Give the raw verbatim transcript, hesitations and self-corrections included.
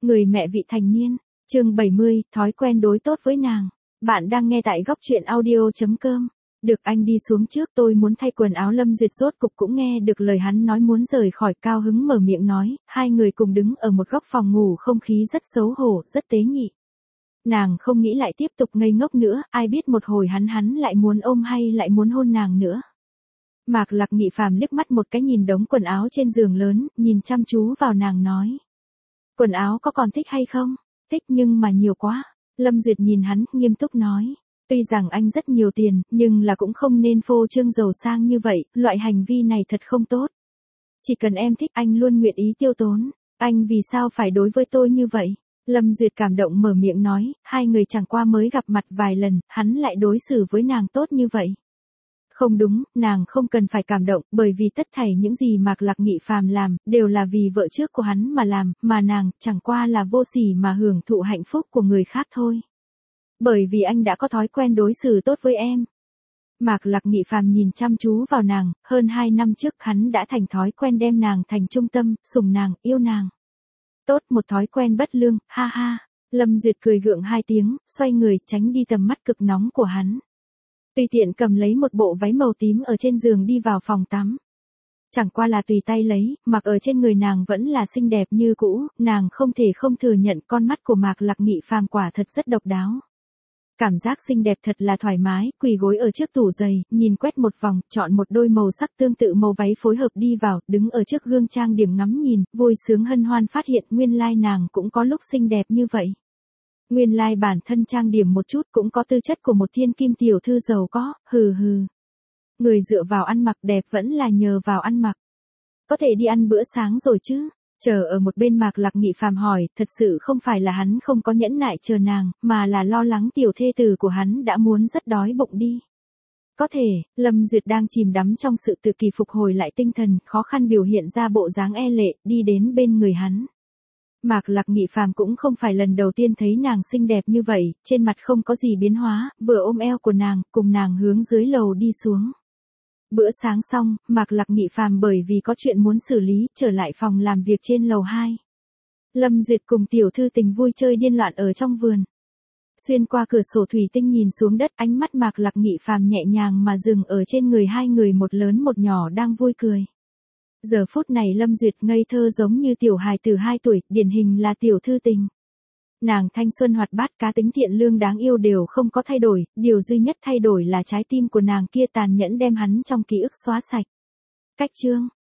Người mẹ vị thành niên, chương bảy mươi, thói quen đối tốt với nàng. Bạn đang nghe tại góc truyện audio chấm com. Được anh đi xuống trước, tôi muốn thay quần áo. Lâm Duyệt rốt cục cũng nghe được lời hắn nói, muốn rời khỏi, cao hứng mở miệng nói, hai người cùng đứng ở một góc phòng ngủ, không khí rất xấu hổ, rất tế nhị. Nàng không nghĩ lại tiếp tục ngây ngốc nữa, ai biết một hồi hắn hắn lại muốn ôm hay lại muốn hôn nàng nữa. Mạc Lạc Nghị Phàm liếc mắt một cái nhìn đống quần áo trên giường lớn, nhìn chăm chú vào nàng nói. Quần áo có còn thích hay không? Thích nhưng mà nhiều quá. Lâm Duyệt nhìn hắn, nghiêm túc nói. Tuy rằng anh rất nhiều tiền, nhưng là cũng không nên phô trương giàu sang như vậy, loại hành vi này thật không tốt. Chỉ cần em thích, anh luôn nguyện ý tiêu tốn. Anh vì sao phải đối với tôi như vậy? Lâm Duyệt cảm động mở miệng nói, hai người chẳng qua mới gặp mặt vài lần, hắn lại đối xử với nàng tốt như vậy. Không đúng, nàng không cần phải cảm động, bởi vì tất thảy những gì Mạc Lạc Nghị Phàm làm, đều là vì vợ trước của hắn mà làm, mà nàng, chẳng qua là vô sỉ mà hưởng thụ hạnh phúc của người khác thôi. Bởi vì anh đã có thói quen đối xử tốt với em. Mạc Lạc Nghị Phàm nhìn chăm chú vào nàng, hơn hai năm trước hắn đã thành thói quen đem nàng thành trung tâm, sủng nàng, yêu nàng. Tốt, một thói quen bất lương, ha ha. Lâm Duyệt cười gượng hai tiếng, xoay người, tránh đi tầm mắt cực nóng của hắn. Tùy tiện cầm lấy một bộ váy màu tím ở trên giường đi vào phòng tắm. Chẳng qua là tùy tay lấy, mặc ở trên người nàng vẫn là xinh đẹp như cũ, nàng không thể không thừa nhận con mắt của Mạc Lạc Nghị Phàm quả thật rất độc đáo. Cảm giác xinh đẹp thật là thoải mái, quỳ gối ở trước tủ giày, nhìn quét một vòng, chọn một đôi màu sắc tương tự màu váy phối hợp đi vào, đứng ở trước gương trang điểm ngắm nhìn, vui sướng hân hoan phát hiện nguyên lai nàng cũng có lúc xinh đẹp như vậy. Nguyên lai like bản thân trang điểm một chút cũng có tư chất của một thiên kim tiểu thư giàu có, hừ hừ. Người dựa vào ăn mặc đẹp vẫn là nhờ vào ăn mặc. Có thể đi ăn bữa sáng rồi chứ? Chờ ở một bên Mạc Lạc Nghị Phàm hỏi, thật sự không phải là hắn không có nhẫn nại chờ nàng, mà là lo lắng tiểu thê tử của hắn đã muốn rất đói bụng đi. Có thể, Lâm Duyệt đang chìm đắm trong sự tự kỳ phục hồi lại tinh thần, khó khăn biểu hiện ra bộ dáng e lệ, đi đến bên người hắn. Mạc Lạc Nghị Phàm cũng không phải lần đầu tiên thấy nàng xinh đẹp như vậy, trên mặt không có gì biến hóa, vừa ôm eo của nàng, cùng nàng hướng dưới lầu đi xuống. Bữa sáng xong, Mạc Lạc Nghị Phàm bởi vì có chuyện muốn xử lý, trở lại phòng làm việc trên lầu hai. Lâm Duyệt cùng tiểu thư tình vui chơi điên loạn ở trong vườn. Xuyên qua cửa sổ thủy tinh nhìn xuống đất, ánh mắt Mạc Lạc Nghị Phàm nhẹ nhàng mà dừng ở trên người hai người, một lớn một nhỏ đang vui cười. Giờ phút này Lâm Duyệt ngây thơ giống như tiểu hài từ hai tuổi, điển hình là tiểu thư tình. Nàng thanh xuân hoạt bát, cá tính thiện lương đáng yêu đều không có thay đổi, điều duy nhất thay đổi là trái tim của nàng kia tàn nhẫn đem hắn trong ký ức xóa sạch. Cách chương,